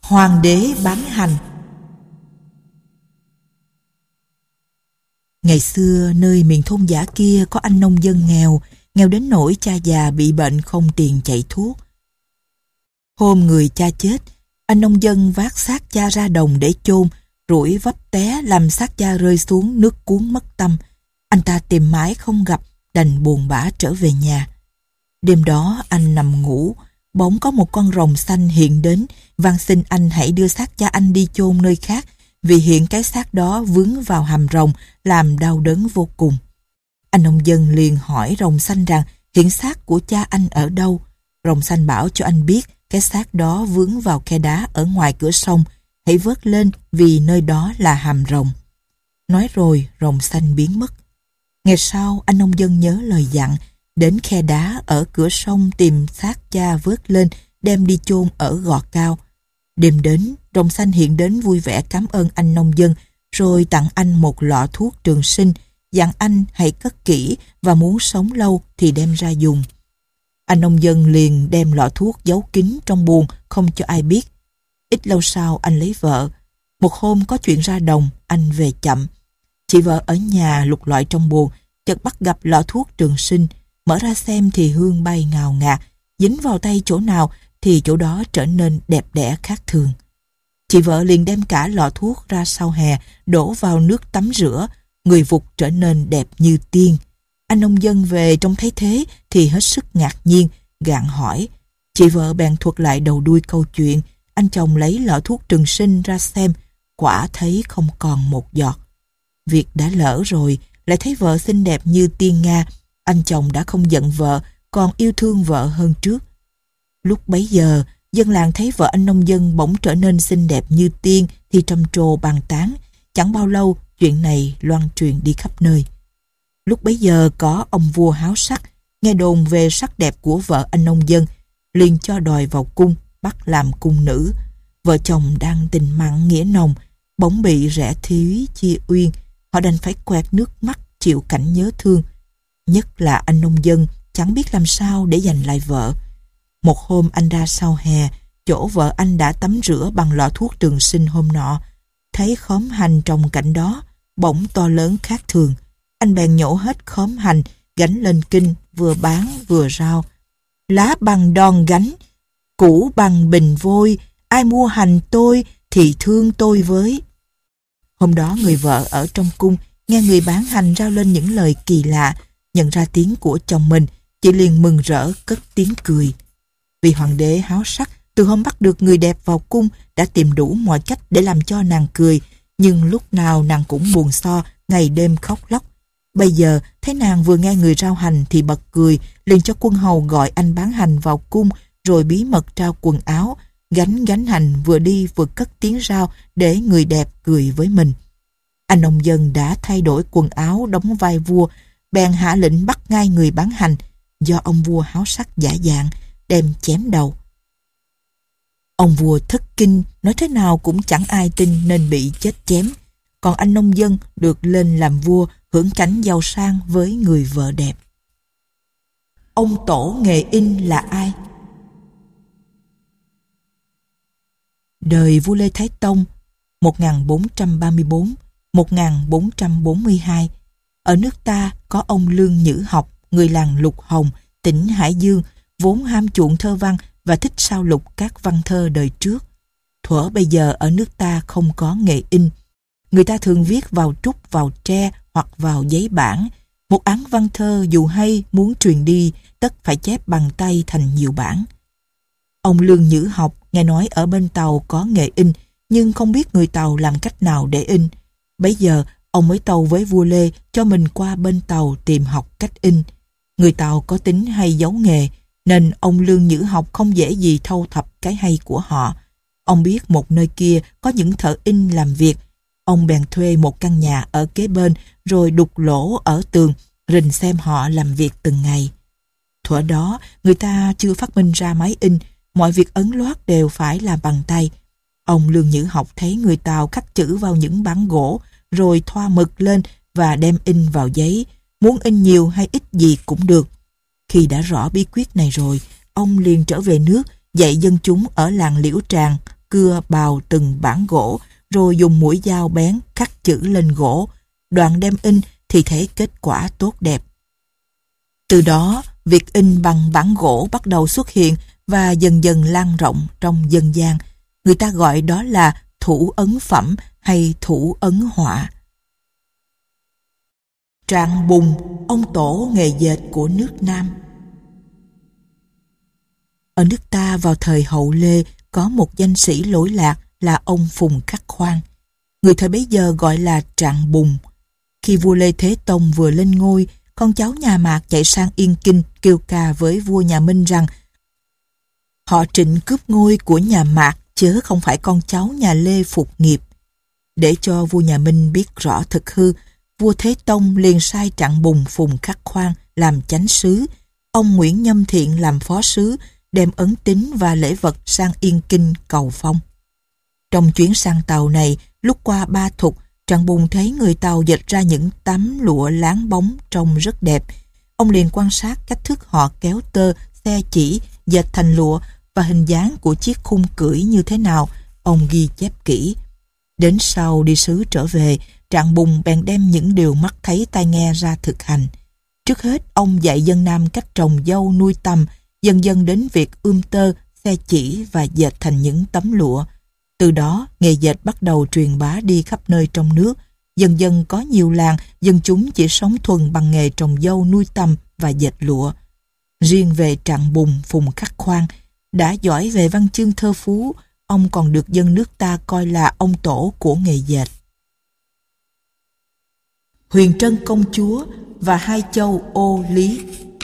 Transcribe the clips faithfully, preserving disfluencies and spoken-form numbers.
Hoàng đế bán hành. Ngày xưa nơi miền thôn dã kia có anh nông dân nghèo, nghèo đến nỗi cha già bị bệnh không tiền chạy thuốc. Hôm người cha chết, anh nông dân vác xác cha ra đồng để chôn, rủi vấp té làm xác cha rơi xuống nước cuốn mất tâm. Anh ta tìm mãi không gặp, đành buồn bã trở về nhà. Đêm đó anh nằm ngủ, bỗng có một con rồng xanh hiện đến, van xin anh hãy đưa xác cha anh đi chôn nơi khác, vì hiện cái xác đó vướng vào hàm rồng, làm đau đớn vô cùng. Anh nông dân liền hỏi rồng xanh rằng hiện xác của cha anh ở đâu. Rồng xanh bảo cho anh biết cái xác đó vướng vào khe đá ở ngoài cửa sông, hãy vớt lên vì nơi đó là hàm rồng. Nói rồi rồng xanh biến mất. Ngày sau anh nông dân nhớ lời dặn, đến khe đá ở cửa sông tìm xác cha vớt lên, đem đi chôn ở gò cao. Đêm đến, rồng xanh hiện đến vui vẻ cảm ơn anh nông dân, rồi tặng anh một lọ thuốc trường sinh, dặn anh hãy cất kỹ và muốn sống lâu thì đem ra dùng. Anh nông dân liền đem lọ thuốc giấu kín trong buồng, không cho ai biết. Ít lâu sau anh lấy vợ. Một hôm có chuyện ra đồng, anh về chậm. Chị vợ ở nhà lục lọi trong buồng, chợt bắt gặp lọ thuốc trường sinh. Mở ra xem thì hương bay ngào ngạt, dính vào tay chỗ nào thì chỗ đó trở nên đẹp đẽ khác thường. Chị vợ liền đem cả lọ thuốc ra sau hè, đổ vào nước tắm rửa, người vụt trở nên đẹp như tiên. Anh nông dân về trông thấy thế thì hết sức ngạc nhiên, gạn hỏi. Chị vợ bèn thuật lại đầu đuôi câu chuyện. Anh chồng lấy lọ thuốc trường sinh ra xem, quả thấy không còn một giọt. Việc đã lỡ rồi, lại thấy vợ xinh đẹp như tiên nga. Anh chồng đã không giận vợ, còn yêu thương vợ hơn trước. Lúc bấy giờ, dân làng thấy vợ anh nông dân bỗng trở nên xinh đẹp như tiên thì trầm trồ bàn tán. Chẳng bao lâu, chuyện này loan truyền đi khắp nơi. Lúc bấy giờ có ông vua háo sắc, nghe đồn về sắc đẹp của vợ anh nông dân, liền cho đòi vào cung, bắt làm cung nữ. Vợ chồng đang tình mặn nghĩa nồng, bỗng bị rẽ thúy chia uyên, họ đành phải quẹt nước mắt chịu cảnh nhớ thương. Nhất là anh nông dân chẳng biết làm sao để giành lại vợ. Một hôm anh ra sau hè, chỗ vợ anh đã tắm rửa bằng lọ thuốc trường sinh hôm nọ, thấy khóm hành trồng cạnh đó bỗng to lớn khác thường. Anh bèn nhổ hết khóm hành, gánh lên kinh, vừa bán vừa rao. Lá bằng đòn gánh, củ bằng bình vôi, ai mua hành tôi thì thương tôi với. Hôm đó người vợ ở trong cung nghe người bán hành rao lên những lời kỳ lạ, nhận ra tiếng của chồng mình, chị liền mừng rỡ cất tiếng cười. Vì hoàng đế háo sắc, từ hôm bắt được người đẹp vào cung đã tìm đủ mọi cách để làm cho nàng cười, nhưng lúc nào nàng cũng buồn so, ngày đêm khóc lóc. Bây giờ thấy nàng vừa nghe người rao hành thì bật cười, liền cho quân hầu gọi anh bán hành vào cung, rồi bí mật trao quần áo, gánh gánh hành vừa đi vừa cất tiếng rao để người đẹp cười với mình. Anh nông dân đã thay đổi quần áo đóng vai vua, bèn hạ lệnh bắt ngay người bán hành, do ông vua háo sắc giả dạng, đem chém đầu. Ông vua thất kinh, nói thế nào cũng chẳng ai tin nên bị chết chém. Còn anh nông dân được lên làm vua, hưởng cảnh giàu sang với người vợ đẹp. Ông tổ nghề in là ai? Đời vua Lê Thái Tông một nghìn bốn trăm ba mươi tư đến một nghìn bốn trăm bốn mươi hai. Ở nước ta có ông Lương Nhữ Học, người làng Lục Hồng, tỉnh Hải Dương, vốn ham chuộng thơ văn và thích sao lục các văn thơ đời trước. Thuở bây giờ ở nước ta không có nghề in. Người ta thường viết vào trúc, vào tre hoặc vào giấy bản. Một áng văn thơ dù hay muốn truyền đi, tất phải chép bằng tay thành nhiều bản. Ông Lương Nhữ Học nghe nói ở bên Tàu có nghề in, nhưng không biết người Tàu làm cách nào để in. Bấy giờ ông mới tâu với vua Lê cho mình qua bên Tàu tìm học cách in. Người Tàu có tính hay giấu nghề, nên ông Lương Nhữ Học không dễ gì thâu thập cái hay của họ. Ông biết một nơi kia có những thợ in làm việc. Ông bèn thuê một căn nhà ở kế bên, rồi đục lỗ ở tường, rình xem họ làm việc từng ngày. Thuở đó, người ta chưa phát minh ra máy in, mọi việc ấn loát đều phải làm bằng tay. Ông Lương Nhữ Học thấy người Tàu khắc chữ vào những bản gỗ, rồi thoa mực lên và đem in vào giấy, muốn in nhiều hay ít gì cũng được. Khi đã rõ bí quyết này rồi, ông liền trở về nước, dạy dân chúng ở làng Liễu Tràng, cưa bào từng bản gỗ, rồi dùng mũi dao bén khắc chữ lên gỗ. Đoạn đem in thì thấy kết quả tốt đẹp. Từ đó, việc in bằng bản gỗ bắt đầu xuất hiện và dần dần lan rộng trong dân gian. Người ta gọi đó là thủ ấn phẩm hay thủ ấn họa. Trạng Bùng, ông tổ nghề dệt của nước Nam. Ở nước ta vào thời Hậu Lê có một danh sĩ lỗi lạc là ông Phùng Khắc Khoan. Người thời bấy giờ gọi là Trạng Bùng. Khi vua Lê Thế Tông vừa lên ngôi, con cháu nhà Mạc chạy sang Yên Kinh kêu ca với vua nhà Minh rằng họ Trịnh cướp ngôi của nhà Mạc chớ không phải con cháu nhà Lê phục nghiệp. Để cho vua nhà Minh biết rõ thực hư, vua Thế Tông liền sai Trạng Bùng Phùng Khắc Khoan làm chánh sứ, ông Nguyễn Nhâm Thiện làm phó sứ, đem ấn tín và lễ vật sang Yên Kinh cầu phong. Trong chuyến sang Tàu này, lúc qua Ba Thục, Trạng Bùng thấy người Tàu dệt ra những tấm lụa láng bóng trông rất đẹp. Ông liền quan sát cách thức họ kéo tơ, xe chỉ, dệt thành lụa và hình dáng của chiếc khung cưỡi như thế nào. Ông ghi chép kỹ. Đến sau đi sứ trở về, Trạng Bùng bèn đem những điều mắt thấy tai nghe ra thực hành. Trước hết, ông dạy dân Nam cách trồng dâu nuôi tầm, dần dần đến việc ươm tơ, xe chỉ và dệt thành những tấm lụa. Từ đó, nghề dệt bắt đầu truyền bá đi khắp nơi trong nước. Dần dần có nhiều làng, dân chúng chỉ sống thuần bằng nghề trồng dâu nuôi tầm và dệt lụa. Riêng về Trạng Bùng Phùng Khắc Khoan, đã giỏi về văn chương thơ phú, ông còn được dân nước ta coi là ông tổ của nghề dệt. Huyền Trân công chúa và hai châu Ô Lý.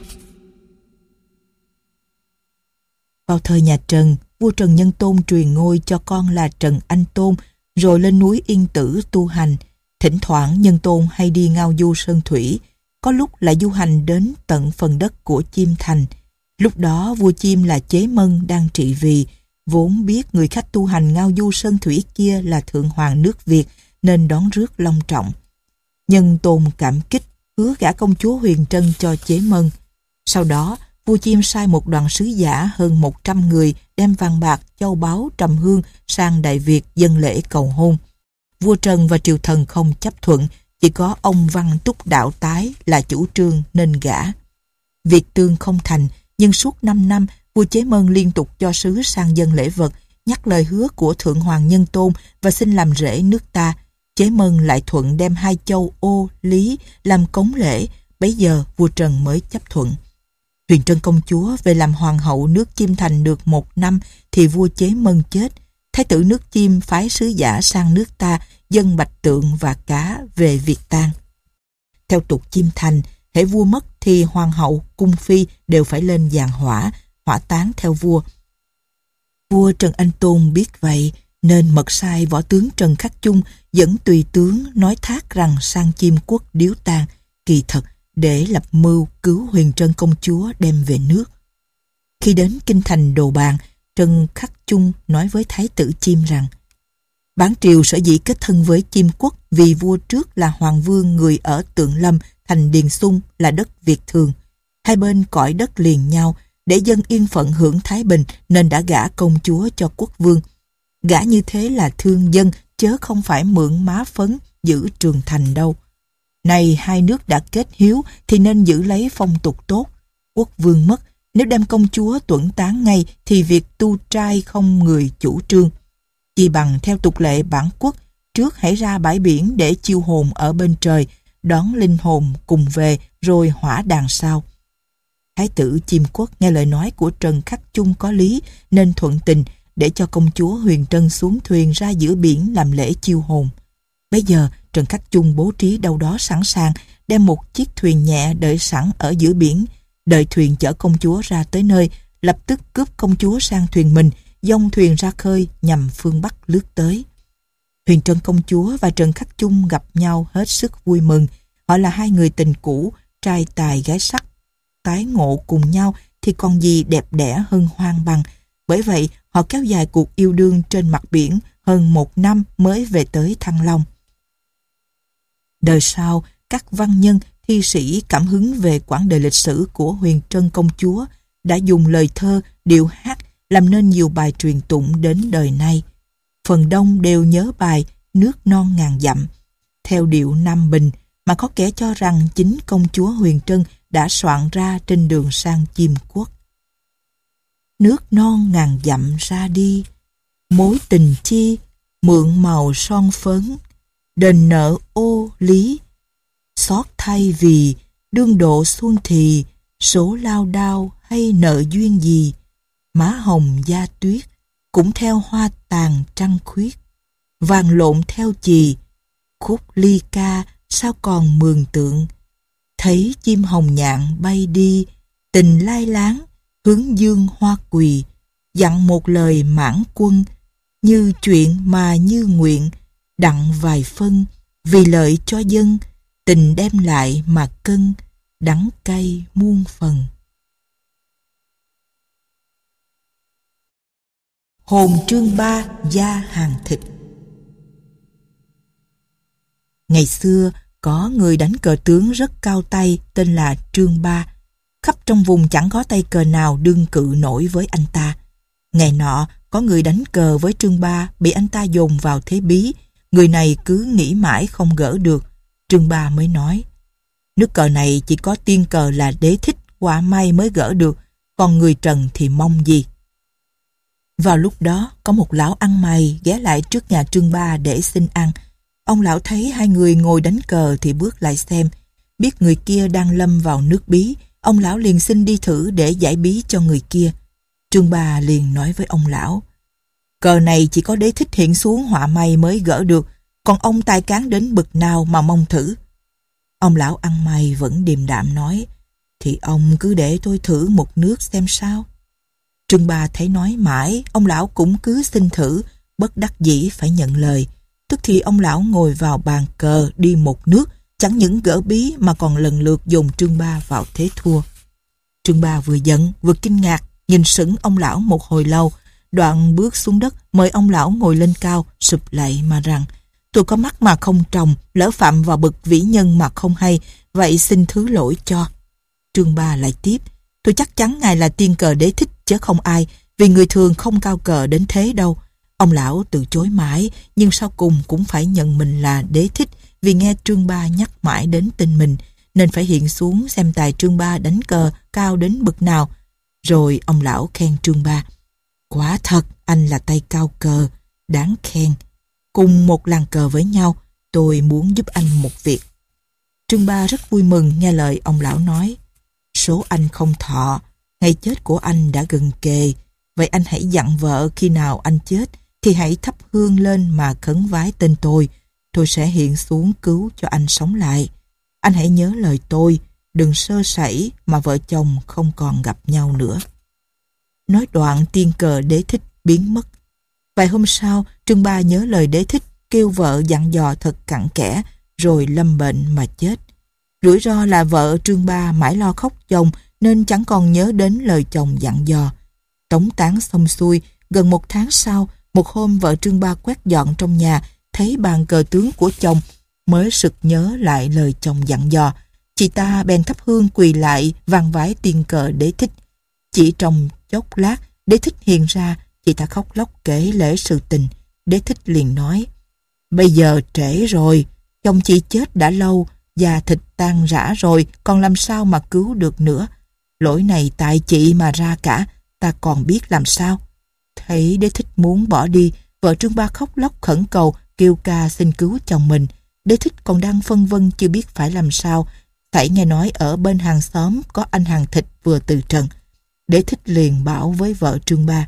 Vào thời nhà Trần, vua Trần Nhân Tôn truyền ngôi cho con là Trần Anh Tôn, rồi lên núi Yên Tử tu hành. Thỉnh thoảng Nhân Tôn hay đi ngao du sơn thủy, có lúc lại du hành đến tận phần đất của Chiêm Thành. Lúc đó vua Chiêm là Chế Mân đang trị vì, vốn biết người khách tu hành ngao du sơn thủy kia là thượng hoàng nước Việt nên đón rước long trọng. Nhân Tôn cảm kích, hứa gả công chúa Huyền Trân cho Chế Mân. Sau đó, vua Chiêm sai một đoàn sứ giả hơn một trăm người đem vàng bạc, châu báu, trầm hương sang Đại Việt dâng lễ cầu hôn. Vua Trần và triều thần không chấp thuận, chỉ có ông Văn Túc Đạo Tái là chủ trương nên gả. Việc tương không thành, nhưng suốt năm năm, vua Chế Mân liên tục cho sứ sang dâng lễ vật, nhắc lời hứa của Thượng Hoàng Nhân Tôn và xin làm rể nước ta. Chế Mân lại thuận đem hai châu Ô, Lý làm cống lễ, bấy giờ vua Trần mới chấp thuận. Huyền Trân công chúa về làm hoàng hậu nước Chiêm Thành được một năm thì vua Chế Mân chết. Thái tử nước Chiêm phái sứ giả sang nước ta dâng bạch tượng và cá về Việt tang. Theo tục Chiêm Thành, hễ vua mất thì hoàng hậu, cung phi đều phải lên giàn hỏa, hỏa táng theo vua. Vua Trần Anh Tôn biết vậy nên mật sai võ tướng Trần Khắc Chung dẫn tùy tướng nói thác rằng sang Chiêm quốc điếu tang, kỳ thật để lập mưu cứu Huyền Trân công chúa đem về nước. Khi đến kinh thành Đồ Bàn, Trần Khắc Chung nói với Thái tử Chiêm rằng bản triều sở dĩ kết thân với Chiêm quốc vì vua trước là hoàng vương người ở Tượng Lâm, thành Điền Xung là đất Việt thường. Hai bên cõi đất liền nhau, để dân yên phận hưởng thái bình nên đã gả công chúa cho quốc vương. Gả như thế là thương dân, chớ không phải mượn má phấn giữ trường thành đâu. Này hai nước đã kết hiếu thì nên giữ lấy phong tục tốt. Quốc vương mất, nếu đem công chúa tuẫn tán ngay thì việc tu trai không người chủ trương. Chỉ bằng theo tục lệ bản quốc, trước hãy ra bãi biển để chiêu hồn ở bên trời, đón linh hồn cùng về rồi hỏa đàn sau. Thái tử Chiêm quốc nghe lời nói của Trần Khắc Chung có lý nên thuận tình để cho công chúa Huyền Trân xuống thuyền ra giữa biển làm lễ chiêu hồn. Bây giờ Trần Khắc Chung bố trí đâu đó sẵn sàng, đem một chiếc thuyền nhẹ đợi sẵn ở giữa biển, đợi thuyền chở công chúa ra tới nơi, lập tức cướp công chúa sang thuyền mình, dông thuyền ra khơi nhằm phương Bắc lướt tới. Huyền Trân công chúa và Trần Khắc Chung gặp nhau hết sức vui mừng. Họ là hai người tình cũ, trai tài gái sắc, tái ngộ cùng nhau thì còn gì đẹp đẽ hơn hoang bằng. Bởi vậy họ kéo dài cuộc yêu đương trên mặt biển hơn một năm mới về tới Thăng Long. Đời sau, các văn nhân, thi sĩ cảm hứng về quãng đời lịch sử của Huyền Trân công chúa đã dùng lời thơ, điệu hát làm nên nhiều bài truyền tụng đến đời nay. phần đông đều nhớ bài Nước non ngàn dặm, theo điệu Nam Bình, mà có kẻ cho rằng chính công chúa Huyền Trân đã soạn ra trên đường sang Chiêm Quốc. Nước non ngàn dặm ra đi, mối tình chi, mượn màu son phấn, đền nợ ô lý, xót thay vì đương độ xuân thì, số lao đao hay nợ duyên gì, má hồng da tuyết, cũng theo hoa tàn trăng khuyết, vàng lộn theo chì, khúc ly ca sao còn mường tượng, thấy chim hồng nhạn bay đi, tình lai láng, hướng dương hoa quỳ, dặn một lời mãn quân, như chuyện mà như nguyện, đặng vài phân, vì lợi cho dân, tình đem lại mà cân, đắng cay muôn phần. Hồn chương ba da hàng thịt. Ngày xưa, có người đánh cờ tướng rất cao tay tên là Trương Ba. Khắp trong vùng chẳng có tay cờ nào đương cự nổi với anh ta. Ngày nọ, có người đánh cờ với Trương Ba bị anh ta dồn vào thế bí. Người này cứ nghĩ mãi không gỡ được. Trương Ba mới nói, nước cờ này chỉ có tiên cờ là Đế Thích quả may mới gỡ được, còn người trần thì mong gì. Vào lúc đó, có một lão ăn mày ghé lại trước nhà Trương Ba để xin ăn. Ông lão thấy hai người ngồi đánh cờ thì bước lại xem. Biết người kia đang lâm vào nước bí, ông lão liền xin đi thử để giải bí cho người kia. Trương Ba liền nói với ông lão, cờ này chỉ có Đế Thích hiện xuống họa may mới gỡ được, còn ông tài cán đến bực nào mà mong thử. Ông lão ăn mày vẫn điềm đạm nói, thì ông cứ để tôi thử một nước xem sao. Trương Ba thấy nói mãi, ông lão cũng cứ xin thử, bất đắc dĩ phải nhận lời. Tức thì ông lão ngồi vào bàn cờ đi một nước, chẳng những gỡ bí mà còn lần lượt dồn Trương Ba vào thế thua. Trương Ba vừa giận vừa kinh ngạc, nhìn sững ông lão một hồi lâu, đoạn bước xuống đất mời ông lão ngồi lên cao, sụp lạy mà rằng, tôi có mắt mà không tròng, lỡ phạm vào bậc vĩ nhân mà không hay, vậy xin thứ lỗi cho. Trương Ba lại tiếp, tôi chắc chắn ngài là tiên cờ Đế Thích chứ không ai, vì người thường không cao cờ đến thế đâu. Ông lão từ chối mãi, nhưng sau cùng cũng phải nhận mình là Đế Thích, vì nghe Trương Ba nhắc mãi đến tên mình, nên phải hiện xuống xem tài Trương Ba đánh cờ cao đến bậc nào. Rồi ông lão khen Trương Ba, quả thật anh là tay cao cờ, đáng khen. Cùng một làng cờ với nhau, tôi muốn giúp anh một việc. Trương Ba rất vui mừng nghe lời ông lão nói, số anh không thọ, ngày chết của anh đã gần kề, vậy anh hãy dặn vợ khi nào anh chết thì hãy thắp hương lên mà khấn vái tên tôi, tôi sẽ hiện xuống cứu cho anh sống lại. Anh hãy nhớ lời tôi, đừng sơ sẩy mà vợ chồng không còn gặp nhau nữa. Nói đoạn tiên cờ Đế Thích biến mất. Vài hôm sau, Trương Ba nhớ lời Đế Thích, kêu vợ dặn dò thật cặn kẽ, rồi lâm bệnh mà chết. Rủi ro là vợ Trương Ba mãi lo khóc chồng nên chẳng còn nhớ đến lời chồng dặn dò. Tống táng xong xuôi, gần một tháng sau, một hôm vợ Trương Ba quét dọn trong nhà, thấy bàn cờ tướng của chồng, mới sực nhớ lại lời chồng dặn dò. Chị ta bèn thắp hương quỳ lại vang vái tiên cờ Đế Thích. Chỉ trong chốc lát, Đế Thích hiện ra, chị ta khóc lóc kể lể sự tình. Đế Thích liền nói, bây giờ trễ rồi, chồng chị chết đã lâu, da thịt tan rã rồi, còn làm sao mà cứu được nữa. Lỗi này tại chị mà ra cả, ta còn biết làm sao. Thấy Đế Thích muốn bỏ đi, vợ Trương Ba khóc lóc khẩn cầu, kêu ca xin cứu chồng mình. Đế Thích còn đang phân vân chưa biết phải làm sao, phải nghe nói ở bên hàng xóm có anh hàng thịt vừa từ trần. Đế Thích liền bảo với vợ Trương Ba,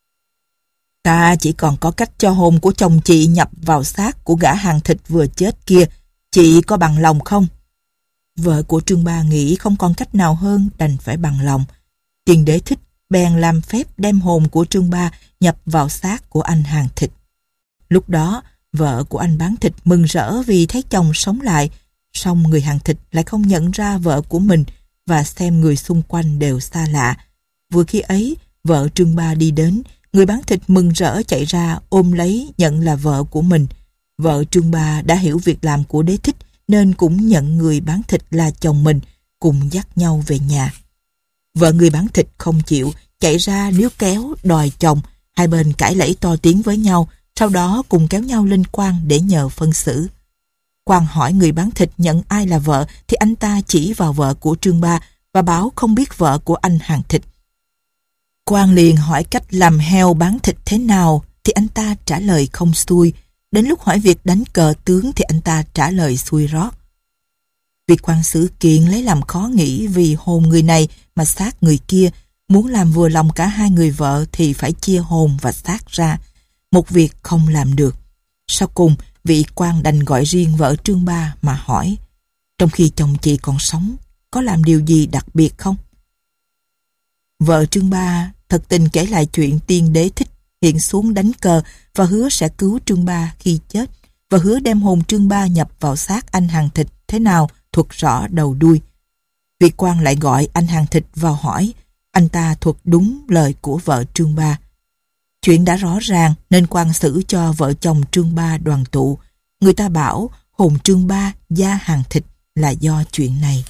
ta chỉ còn có cách cho hồn của chồng chị nhập vào xác của gã hàng thịt vừa chết kia, chị có bằng lòng không? Vợ của Trương Ba nghĩ không còn cách nào hơn, đành phải bằng lòng. Tiền Đế Thích bèn làm phép đem hồn của Trương Ba nhập vào xác của anh hàng thịt. Lúc đó, vợ của anh bán thịt mừng rỡ vì thấy chồng sống lại, song người hàng thịt lại không nhận ra vợ của mình và xem người xung quanh đều xa lạ. Vừa khi ấy, vợ Trương Ba đi đến, người bán thịt mừng rỡ chạy ra ôm lấy nhận là vợ của mình. Vợ Trương Ba đã hiểu việc làm của Đế Thích nên cũng nhận người bán thịt là chồng mình, cùng dắt nhau về nhà. Vợ người bán thịt không chịu, chạy ra níu kéo đòi chồng, hai bên cãi lẫy to tiếng với nhau, sau đó cùng kéo nhau lên quan để nhờ phân xử. Quan hỏi người bán thịt nhận ai là vợ thì anh ta chỉ vào vợ của Trương Ba và bảo không biết vợ của anh hàng thịt. Quan liền hỏi cách làm heo bán thịt thế nào thì anh ta trả lời không xuôi. Đến lúc hỏi việc đánh cờ tướng thì anh ta trả lời xuôi rót. Việc quan xử kiện lấy làm khó nghĩ vì hồn người này mà xác người kia. Muốn làm vừa lòng cả hai người vợ thì phải chia hồn và xác ra. Một việc không làm được. Sau cùng, vị quan đành gọi riêng vợ Trương Ba mà hỏi: trong khi chồng chị còn sống, có làm điều gì đặc biệt không? Vợ Trương Ba thật tình kể lại chuyện tiên đế thích hiện xuống đánh cờ và hứa sẽ cứu Trương Ba khi chết, và hứa đem hồn Trương Ba nhập vào xác anh hàng thịt thế nào thuật rõ đầu đuôi. Vị quan lại gọi anh hàng thịt vào hỏi. Anh ta thuật đúng lời của vợ Trương Ba. Chuyện đã rõ ràng nên quan xử cho vợ chồng Trương Ba đoàn tụ. Người ta bảo hồn Trương Ba da hàng thịt là do chuyện này.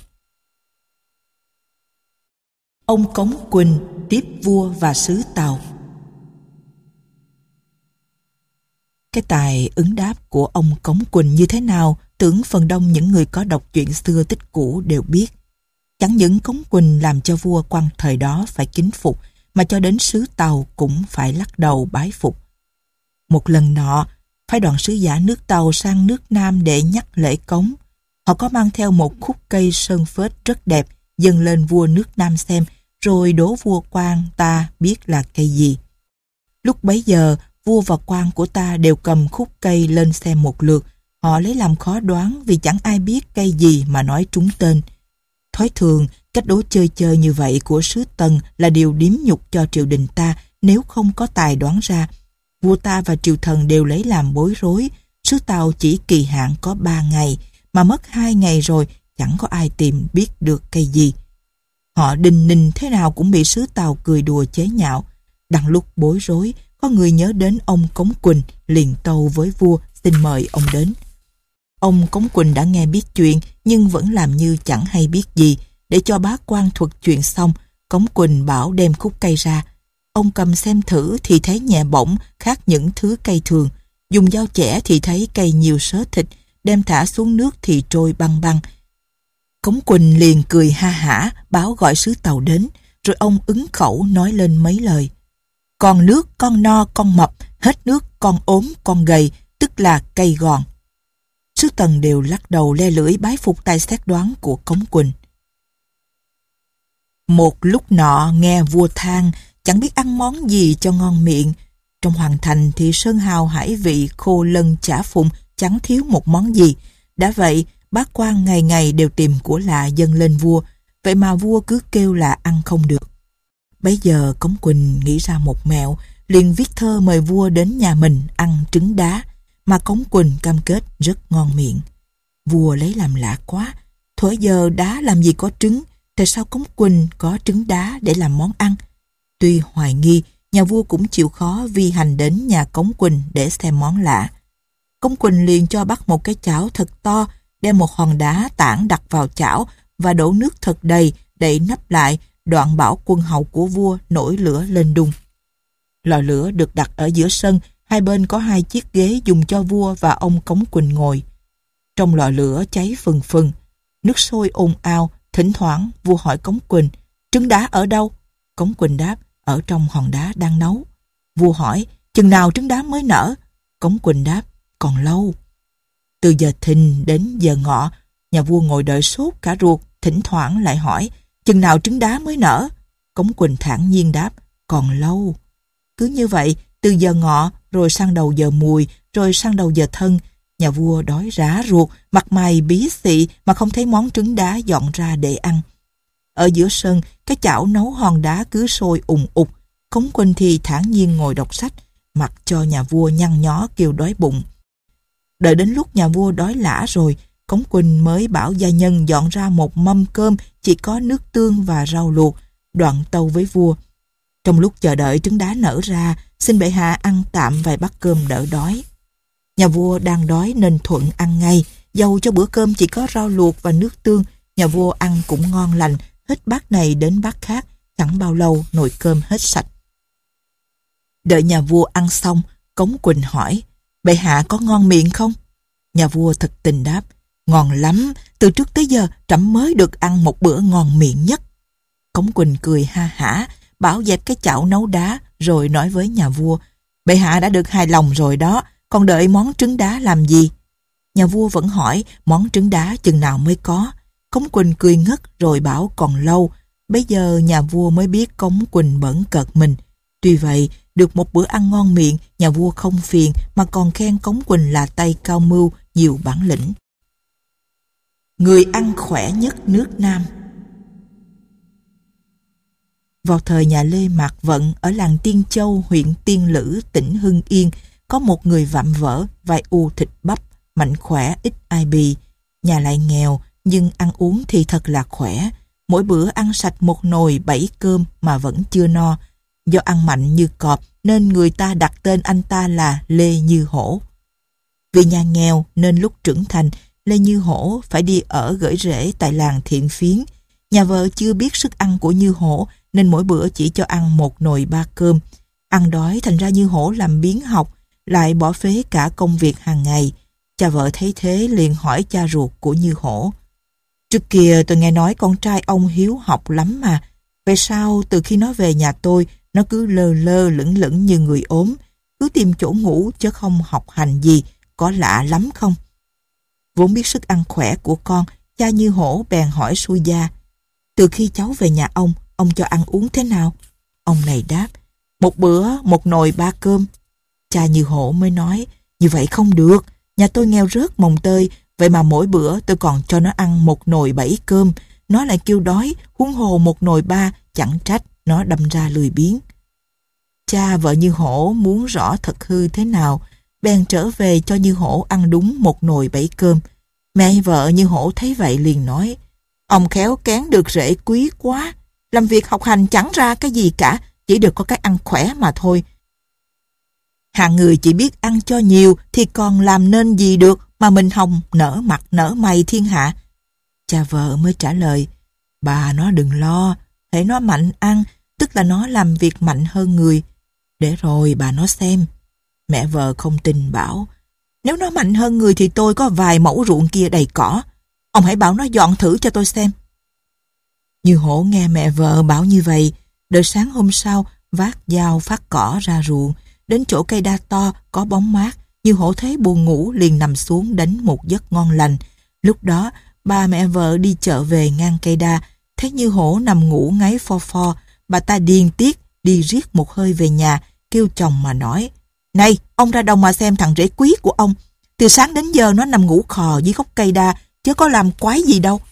Ông Cống Quỳnh tiếp vua và sứ Tàu. Cái tài ứng đáp của ông Cống Quỳnh như thế nào, tưởng phần đông những người có đọc chuyện xưa tích cũ đều biết. Chẳng những Cống Quỳnh làm cho vua quan thời đó phải kính phục, mà cho đến sứ Tàu cũng phải lắc đầu bái phục. Một lần nọ, phái đoàn sứ giả nước Tàu sang nước Nam để nhắc lễ cống. Họ có mang theo một khúc cây sơn phết rất đẹp, dâng lên vua nước Nam xem, rồi đố vua quan ta biết là cây gì. Lúc bấy giờ, vua và quan của ta đều cầm khúc cây lên xem một lượt. Họ lấy làm khó đoán vì chẳng ai biết cây gì mà nói trúng tên. Thói thường, cách đố chơi chơi như vậy của sứ Tần là điều điếm nhục cho triều đình ta nếu không có tài đoán ra. Vua ta và triều thần đều lấy làm bối rối. Sứ Tàu chỉ kỳ hạn có ba ngày, mà mất hai ngày rồi chẳng có ai tìm biết được cây gì. Họ đinh ninh thế nào cũng bị sứ Tàu cười đùa chế nhạo. Đằng lúc bối rối, có người nhớ đến ông Cống Quỳnh, liền tâu với vua xin mời ông đến. Ông Cống Quỳnh đã nghe biết chuyện nhưng vẫn làm như chẳng hay biết gì. Để cho bá quan thuật chuyện xong, Cống Quỳnh bảo đem khúc cây ra. Ông cầm xem thử thì thấy nhẹ bỏng khác những thứ cây thường. Dùng dao chẻ thì thấy cây nhiều sớ thịt, đem thả xuống nước thì trôi băng băng. Cống Quỳnh liền cười ha hả, báo gọi sứ Tàu đến, rồi ông ứng khẩu nói lên mấy lời. Còn nước con no con mập, hết nước con ốm con gầy, tức là cây gòn. Sứ Tần đều lắc đầu le lưỡi bái phục tài xét đoán của Cống Quỳnh. Một lúc nọ nghe vua than, chẳng biết ăn món gì cho ngon miệng. Trong hoàng thành thì sơn hào hải vị, khô lân chả phụng, chẳng thiếu một món gì. Đã vậy, bá quan ngày ngày đều tìm của lạ dâng lên vua, vậy mà vua cứ kêu là ăn không được. Bấy giờ Cống Quỳnh nghĩ ra một mẹo, liền viết thơ mời vua đến nhà mình ăn trứng đá, mà Cống Quỳnh cam kết rất ngon miệng. Vua lấy làm lạ quá, thuở giờ đá làm gì có trứng, tại sao Cống Quỳnh có trứng đá để làm món ăn? Tuy hoài nghi, nhà vua cũng chịu khó vi hành đến nhà Cống Quỳnh để xem món lạ. Cống Quỳnh liền cho bắt một cái chảo thật to, đem một hòn đá tảng đặt vào chảo và đổ nước thật đầy, đậy nắp lại, đoạn bảo quân hầu của vua nổi lửa lên đun. Lò lửa được đặt ở giữa sân, hai bên có hai chiếc ghế dùng cho vua và ông Cống Quỳnh ngồi. Trong lò lửa cháy phừng phừng, nước sôi ồn ào, thỉnh thoảng vua hỏi Cống Quỳnh, trứng đá ở đâu? Cống Quỳnh đáp, ở trong hòn đá đang nấu. Vua hỏi, chừng nào trứng đá mới nở? Cống Quỳnh đáp, còn lâu. Từ giờ thìn đến giờ ngọ, nhà vua ngồi đợi sốt cả ruột, thỉnh thoảng lại hỏi, chừng nào trứng đá mới nở? Cống Quỳnh thản nhiên đáp, còn lâu. Cứ như vậy, từ giờ ngọ, rồi sang đầu giờ mùi, rồi sang đầu giờ thân, nhà vua đói rã ruột, mặt mày bí xị mà không thấy món trứng đá dọn ra để ăn. Ở giữa sân, cái chảo nấu hòn đá cứ sôi ùng ục. Cống Quỳnh thì thản nhiên ngồi đọc sách, mặc cho nhà vua nhăn nhó kêu đói bụng. Đợi đến lúc nhà vua đói lả rồi, Cống Quỳnh mới bảo gia nhân dọn ra một mâm cơm chỉ có nước tương và rau luộc, đoạn tâu với vua. Trong lúc chờ đợi trứng đá nở ra, xin bệ hạ ăn tạm vài bát cơm đỡ đói. Nhà vua đang đói nên thuận ăn ngay, dầu cho bữa cơm chỉ có rau luộc và nước tương, nhà vua ăn cũng ngon lành, hết bát này đến bát khác, chẳng bao lâu nồi cơm hết sạch. Đợi nhà vua ăn xong, Cống Quỳnh hỏi, bệ hạ có ngon miệng không? Nhà vua thật tình đáp, ngon lắm, từ trước tới giờ trẫm mới được ăn một bữa ngon miệng nhất. Cống Quỳnh cười ha hả, bảo dẹp cái chảo nấu đá, rồi nói với nhà vua, bệ hạ đã được hài lòng rồi đó, còn đợi món trứng đá làm gì? Nhà vua vẫn hỏi món trứng đá chừng nào mới có. Cống Quỳnh cười ngất rồi bảo còn lâu. Bây giờ nhà vua mới biết Cống Quỳnh bỡn cợt mình. Tuy vậy, được một bữa ăn ngon miệng, nhà vua không phiền mà còn khen Cống Quỳnh là tay cao mưu, nhiều bản lĩnh. Người ăn khỏe nhất nước Nam. Vào thời nhà Lê Mạc Vận ở làng Tiên Châu, huyện Tiên Lữ, tỉnh Hưng Yên, có một người vạm vỡ, vai u thịt bắp, mạnh khỏe, ít ai bì. Nhà lại nghèo, nhưng ăn uống thì thật là khỏe. Mỗi bữa ăn sạch một nồi bảy cơm mà vẫn chưa no. Do ăn mạnh như cọp nên người ta đặt tên anh ta là Lê Như Hổ. Vì nhà nghèo nên lúc trưởng thành, Lê Như Hổ phải đi ở gởi rễ tại làng Thiện Phiến. Nhà vợ chưa biết sức ăn của Như Hổ nên mỗi bữa chỉ cho ăn một nồi ba cơm. Ăn đói thành ra Như Hổ làm biếng học, lại bỏ phế cả công việc hàng ngày. Cha vợ thấy thế liền hỏi cha ruột của Như Hổ. Trước kia tôi nghe nói con trai ông hiếu học lắm mà. Về sau từ khi nó về nhà tôi, nó cứ lơ lơ lửng lửng như người ốm, cứ tìm chỗ ngủ chứ không học hành gì, có lạ lắm không? Vốn biết sức ăn khỏe của con, cha Như Hổ bèn hỏi xuôi gia. Từ khi cháu về nhà ông, ông cho ăn uống thế nào? Ông này đáp, một bữa một nồi ba cơm. Cha Như Hổ mới nói, như vậy không được, nhà tôi nghèo rớt mồng tơi, vậy mà mỗi bữa tôi còn cho nó ăn một nồi bảy cơm, nó lại kêu đói, huống hồ một nồi ba, chẳng trách nó đâm ra lười biếng. Cha vợ Như Hổ muốn rõ thật hư thế nào, bèn trở về cho Như Hổ ăn đúng một nồi bảy cơm. Mẹ vợ Như Hổ thấy vậy liền nói, ông khéo kén được rễ quý quá, làm việc học hành chẳng ra cái gì cả, chỉ được có cái ăn khỏe mà thôi. Hạng người chỉ biết ăn cho nhiều thì còn làm nên gì được mà mình hồng nở mặt nở mày thiên hạ. Cha vợ mới trả lời, bà nó đừng lo, hễ nó mạnh ăn, tức là nó làm việc mạnh hơn người. Để rồi bà nó xem. Mẹ vợ không tin bảo, nếu nó mạnh hơn người thì tôi có vài mẫu ruộng kia đầy cỏ. Ông hãy bảo nó dọn thử cho tôi xem. Như Hổ nghe mẹ vợ bảo như vậy, đợi sáng hôm sau vác dao phát cỏ ra ruộng, đến chỗ cây đa to có bóng mát. Như Hổ thấy buồn ngủ liền nằm xuống đánh một giấc ngon lành. Lúc đó ba mẹ vợ đi chợ về ngang cây đa, thấy Như Hổ nằm ngủ ngáy pho pho. Bà ta điên tiết đi riết một hơi về nhà, kêu chồng mà nói, này ông ra đồng mà xem thằng rể quý của ông, từ sáng đến giờ nó nằm ngủ khò dưới gốc cây đa chứ có làm quái gì đâu.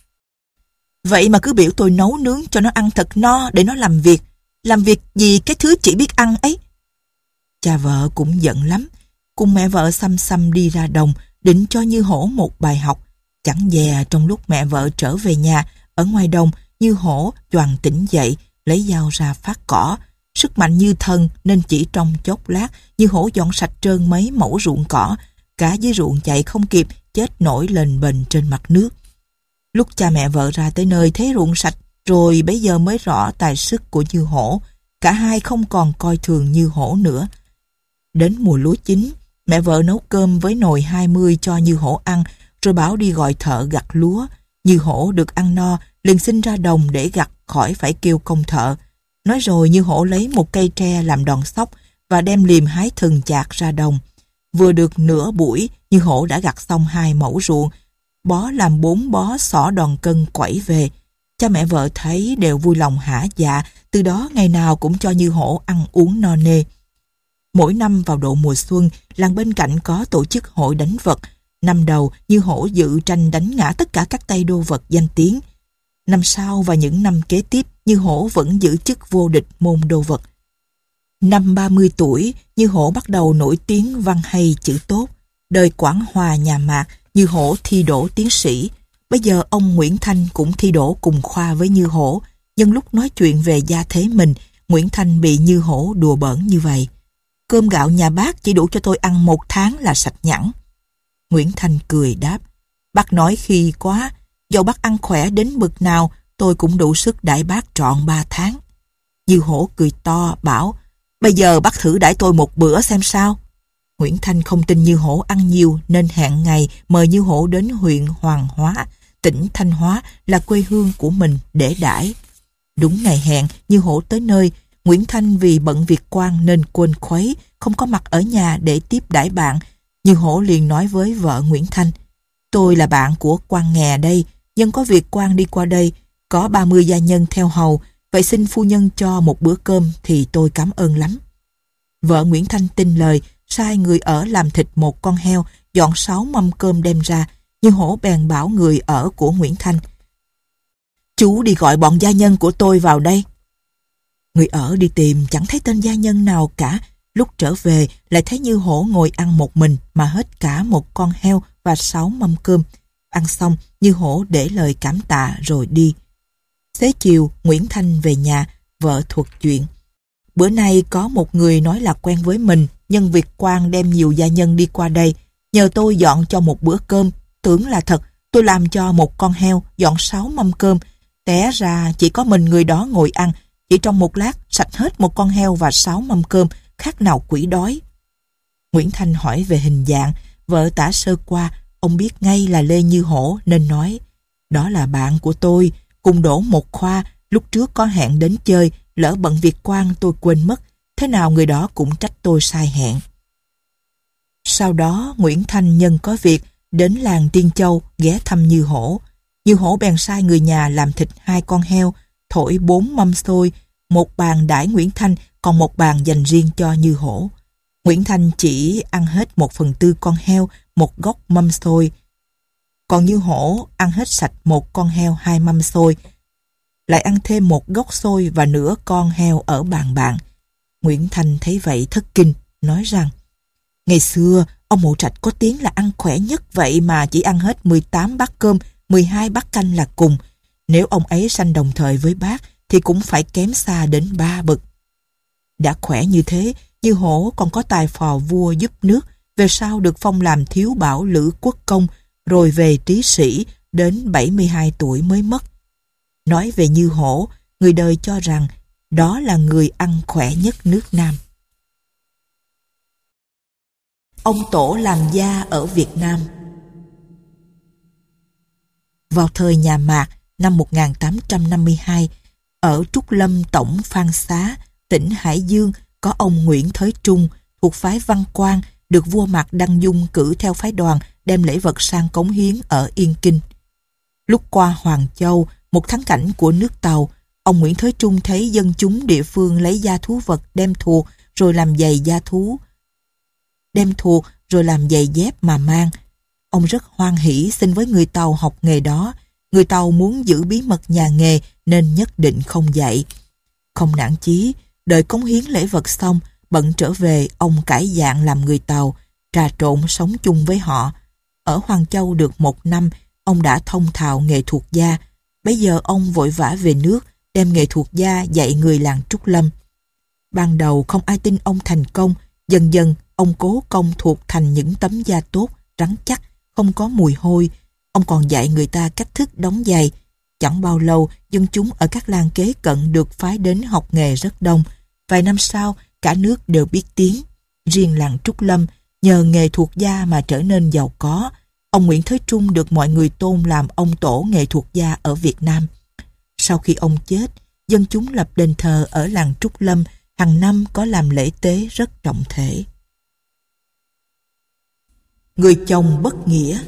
Vậy mà cứ biểu tôi nấu nướng cho nó ăn thật no để nó làm việc. Làm việc gì cái thứ chỉ biết ăn ấy. Cha vợ cũng giận lắm, cùng mẹ vợ xăm xăm đi ra đồng, định cho Như Hổ một bài học. Chẳng dè trong lúc mẹ vợ trở về nhà, ở ngoài đồng, Như Hổ choàng tỉnh dậy, lấy dao ra phát cỏ. Sức mạnh như thần nên chỉ trong chốc lát, Như Hổ dọn sạch trơn mấy mẫu ruộng cỏ. Cả dưới ruộng chạy không kịp, chết nổi lên bềnh trên mặt nước. Lúc cha mẹ vợ ra tới nơi thấy ruộng sạch, rồi bấy giờ mới rõ tài sức của Như Hổ. Cả hai không còn coi thường Như Hổ nữa. Đến mùa lúa chín, mẹ vợ nấu cơm với nồi hai mươi cho Như Hổ ăn, rồi bảo đi gọi thợ gặt lúa. Như Hổ được ăn no, liền xin ra đồng để gặt khỏi phải kêu công thợ. Nói rồi Như Hổ lấy một cây tre làm đòn xốc và đem liềm hái thừng chạc ra đồng. Vừa được nửa buổi, Như Hổ đã gặt xong hai mẫu ruộng, bó làm bốn bó xỏ đòn cân quẩy về. Cha mẹ vợ thấy đều vui lòng hả dạ, từ đó ngày nào cũng cho Như Hổ ăn uống no nê. Mỗi năm vào độ mùa xuân, làng bên cạnh có tổ chức hội đánh vật. Năm đầu, Như Hổ dự tranh đánh ngã tất cả các tay đô vật danh tiếng. Năm sau và những năm kế tiếp, Như Hổ vẫn giữ chức vô địch môn đô vật. Năm ba mươi tuổi, Như Hổ bắt đầu nổi tiếng văn hay chữ tốt. Đời Quảng Hòa nhà Mạc, Như Hổ thi đỗ tiến sĩ. Bây giờ ông Nguyễn Thanh cũng thi đỗ cùng khoa với Như Hổ. Nhưng lúc nói chuyện về gia thế mình, Nguyễn Thanh bị Như Hổ đùa bỡn như vậy. Cơm gạo nhà bác chỉ đủ cho tôi ăn một tháng là sạch nhẵn. Nguyễn Thanh cười đáp, bác nói khi quá, dẫu bác ăn khỏe đến bực nào, tôi cũng đủ sức đãi bác trọn ba tháng. Như Hổ cười to, bảo, bây giờ bác thử đãi tôi một bữa xem sao. Nguyễn Thanh không tin Như Hổ ăn nhiều nên hẹn ngày mời Như Hổ đến huyện Hoàng Hóa, tỉnh Thanh Hóa là quê hương của mình để đãi. Đúng ngày hẹn, Như Hổ tới nơi, Nguyễn Thanh vì bận việc quan nên quên khuấy, không có mặt ở nhà để tiếp đãi bạn. Như Hổ liền nói với vợ Nguyễn Thanh: "Tôi là bạn của quan nghè đây, nhân có việc quan đi qua đây, có ba mươi gia nhân theo hầu, vậy xin phu nhân cho một bữa cơm thì tôi cảm ơn lắm." Vợ Nguyễn Thanh tin lời, sai người ở làm thịt một con heo, dọn sáu mâm cơm đem ra. Như Hổ bèn bảo người ở của Nguyễn Thanh: "Chú đi gọi bọn gia nhân của tôi vào đây." Người ở đi tìm chẳng thấy tên gia nhân nào cả. Lúc trở về lại thấy Như Hổ ngồi ăn một mình mà hết cả một con heo và sáu mâm cơm. Ăn xong, Như Hổ để lời cảm tạ rồi đi. Xế chiều, Nguyễn Thanh về nhà, vợ thuật chuyện. Bữa nay có một người nói là quen với mình, nhân việc quan đem nhiều gia nhân đi qua đây, nhờ tôi dọn cho một bữa cơm. Tưởng là thật, tôi làm cho một con heo, dọn sáu mâm cơm. Té ra chỉ có mình người đó ngồi ăn, chỉ trong một lát sạch hết một con heo và sáu mâm cơm, khác nào quỷ đói. Nguyễn Thanh hỏi về hình dạng, vợ tả sơ qua, ông biết ngay là Lê Như Hổ nên nói: "Đó là bạn của tôi, cùng đỗ một khoa, lúc trước có hẹn đến chơi, lỡ bận việc quan tôi quên mất, thế nào người đó cũng trách tôi sai hẹn." Sau đó Nguyễn Thanh nhân có việc đến làng Tiên Châu ghé thăm Như Hổ. Như Hổ bèn sai người nhà làm thịt hai con heo, thổi bốn mâm xôi, một bàn đãi Nguyễn Thanh, còn một bàn dành riêng cho Như Hổ. Nguyễn Thanh chỉ ăn hết một phần tư con heo, một góc mâm xôi, còn Như Hổ ăn hết sạch một con heo hai mâm xôi, lại ăn thêm một góc xôi và nửa con heo ở bàn bạn. Nguyễn Thanh thấy vậy thất kinh, nói rằng: "Ngày xưa ông Mộ Trạch có tiếng là ăn khỏe nhất, vậy mà chỉ ăn hết mười tám bát cơm, mười hai bát canh là cùng. Nếu ông ấy sanh đồng thời với bác thì cũng phải kém xa đến ba bậc. Đã khỏe như thế, Như Hổ còn có tài phò vua giúp nước, về sau được phong làm thiếu bảo lữ quốc công, rồi về trí sĩ, đến bảy mươi hai tuổi mới mất." Nói về Như Hổ, người đời cho rằng đó là người ăn khỏe nhất nước Nam. Ông Tổ làm gia ở Việt Nam. Vào thời nhà Mạc năm một nghìn tám trăm năm mươi hai, ở Trúc Lâm Tổng Phan Xá, tỉnh Hải Dương, có ông Nguyễn Thới Trung thuộc phái Văn Quang, được vua Mạc Đăng Dung cử theo phái đoàn đem lễ vật sang cống hiến ở Yên Kinh. Lúc qua Hoàng Châu, một thắng cảnh của nước Tàu, ông Nguyễn Thới Trung thấy dân chúng địa phương lấy da thú vật đem thuộc rồi làm giày da thú, đem thuộc rồi làm giày dép mà mang. Ông rất hoan hỉ xin với người Tàu học nghề đó. Người Tàu muốn giữ bí mật nhà nghề nên nhất định không dạy. Không nản chí, đợi cống hiến lễ vật xong, bận trở về, ông cải dạng làm người Tàu, trà trộn sống chung với họ. Ở Hoàng Châu được một năm, ông đã thông thạo nghệ thuật gia. Bây giờ ông vội vã về nước, đem nghệ thuật gia dạy người làng Trúc Lâm. Ban đầu không ai tin ông thành công, dần dần ông cố công thuộc thành những tấm da tốt, rắn chắc, không có mùi hôi. Ông còn dạy người ta cách thức đóng giày. Chẳng bao lâu, dân chúng ở các làng kế cận được phái đến học nghề rất đông. Vài năm sau, cả nước đều biết tiếng. Riêng làng Trúc Lâm, nhờ nghề thuộc gia mà trở nên giàu có. Ông Nguyễn Thới Trung được mọi người tôn làm ông tổ nghệ thuật gia ở Việt Nam. Sau khi ông chết, dân chúng lập đền thờ ở làng Trúc Lâm, hàng năm có làm lễ tế rất trọng thể. Người chồng bất nghĩa.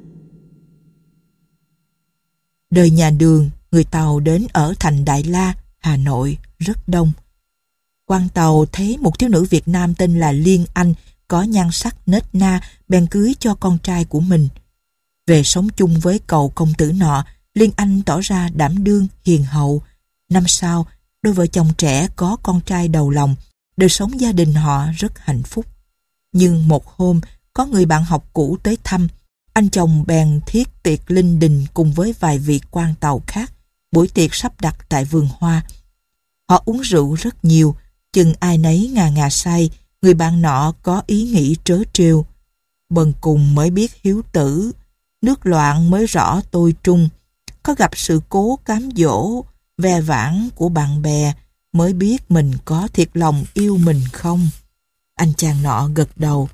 Đời nhà Đường, người Tàu đến ở thành Đại La, Hà Nội rất đông. Quan Tàu thấy một thiếu nữ Việt Nam tên là Liên Anh có nhan sắc nết na, bèn cưới cho con trai của mình. Về sống chung với cậu công tử nọ, Liên Anh tỏ ra đảm đương, hiền hậu. Năm sau, đôi vợ chồng trẻ có con trai đầu lòng, đời sống gia đình họ rất hạnh phúc. Nhưng một hôm, có người bạn học cũ tới thăm, anh chồng bèn thiết tiệc linh đình cùng với vài vị quan Tàu khác. Buổi tiệc sắp đặt tại vườn hoa. Họ uống rượu rất nhiều, chừng ai nấy ngà ngà say. Người bạn nọ có ý nghĩ trớ trêu: "Bần cùng mới biết hiếu tử, nước loạn mới rõ tôi trung. Có gặp sự cố cám dỗ, ve vãn của bạn bè, mới biết mình có thiệt lòng yêu mình không?" Anh chàng nọ gật đầu: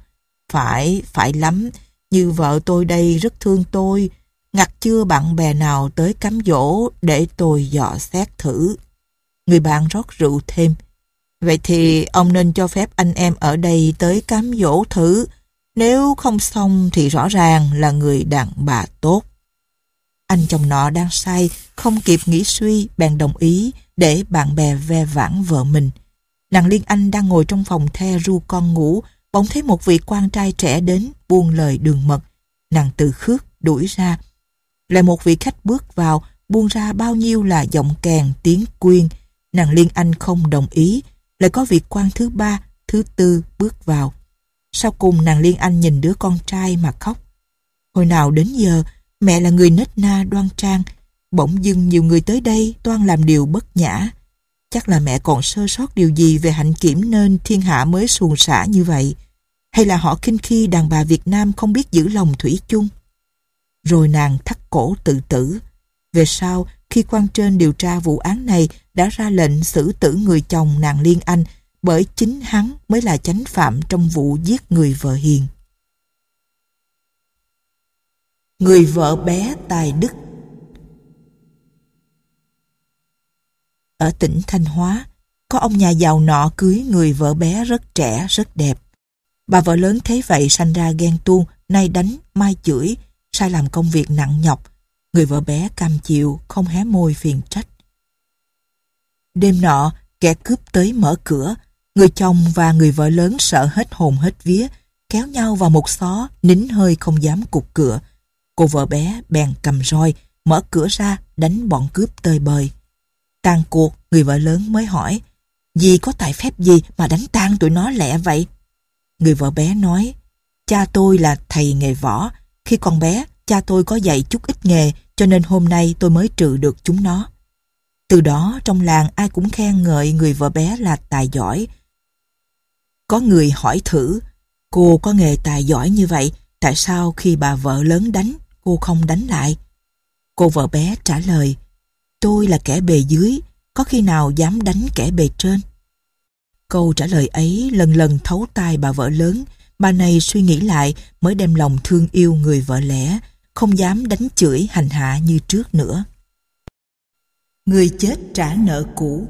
Phải, phải lắm. Như vợ tôi đây rất thương tôi. Ngặt chưa bạn bè nào tới cám dỗ để tôi dò xét thử. Người bạn rót rượu thêm. Vậy thì ông nên cho phép anh em ở đây tới cám dỗ thử. Nếu không xong thì rõ ràng là người đàn bà tốt. Anh chồng nọ đang say, không kịp nghĩ suy, bèn đồng ý để bạn bè ve vãn vợ mình. Nàng Liên Anh đang ngồi trong phòng the ru con ngủ, bỗng thấy một vị quan trai trẻ đến buông lời đường mật. Nàng từ khước đuổi ra. Lại một vị khách bước vào, buông ra bao nhiêu là giọng kèn tiếng quyên. Nàng Liên Anh không đồng ý. Lại có vị quan thứ ba, thứ tư bước vào. Sau cùng nàng Liên Anh nhìn đứa con trai mà khóc. Hồi nào đến giờ, mẹ là người nết na đoan trang, bỗng dưng nhiều người tới đây toan làm điều bất nhã. Chắc là mẹ còn sơ sót điều gì về hạnh kiểm nên thiên hạ mới suồng sã như vậy. Hay là họ khinh khi đàn bà Việt Nam không biết giữ lòng thủy chung. Rồi nàng thắt cổ tự tử. Về sau, khi quan trên điều tra vụ án này đã ra lệnh xử tử người chồng nàng Liên Anh, bởi chính hắn mới là chánh phạm trong vụ giết người vợ hiền. Người vợ bé tài đức. Ở tỉnh Thanh Hóa, có ông nhà giàu nọ cưới người vợ bé rất trẻ, rất đẹp. Bà vợ lớn thấy vậy sanh ra ghen tuông, nay đánh, mai chửi, sai làm công việc nặng nhọc. Người vợ bé cam chịu, không hé môi phiền trách. Đêm nọ, kẻ cướp tới mở cửa. Người chồng và người vợ lớn sợ hết hồn hết vía, kéo nhau vào một xó, nín hơi không dám cụp cửa. Cô vợ bé bèn cầm roi, mở cửa ra, đánh bọn cướp tơi bời. Tàn cuộc, người vợ lớn mới hỏi, dì có tài phép gì mà đánh tan tụi nó lẹ vậy? Người vợ bé nói, cha tôi là thầy nghề võ. Khi còn bé, cha tôi có dạy chút ít nghề, cho nên hôm nay tôi mới trừ được chúng nó. Từ đó, trong làng ai cũng khen ngợi người vợ bé là tài giỏi. Có người hỏi thử, cô có nghề tài giỏi như vậy, tại sao khi bà vợ lớn đánh, cô không đánh lại? Cô vợ bé trả lời, tôi là kẻ bề dưới, có khi nào dám đánh kẻ bề trên? Câu trả lời ấy lần lần thấu tai bà vợ lớn. Bà này suy nghĩ lại mới đem lòng thương yêu người vợ lẽ, không dám đánh chửi hành hạ như trước nữa. Người chết trả nợ cũ.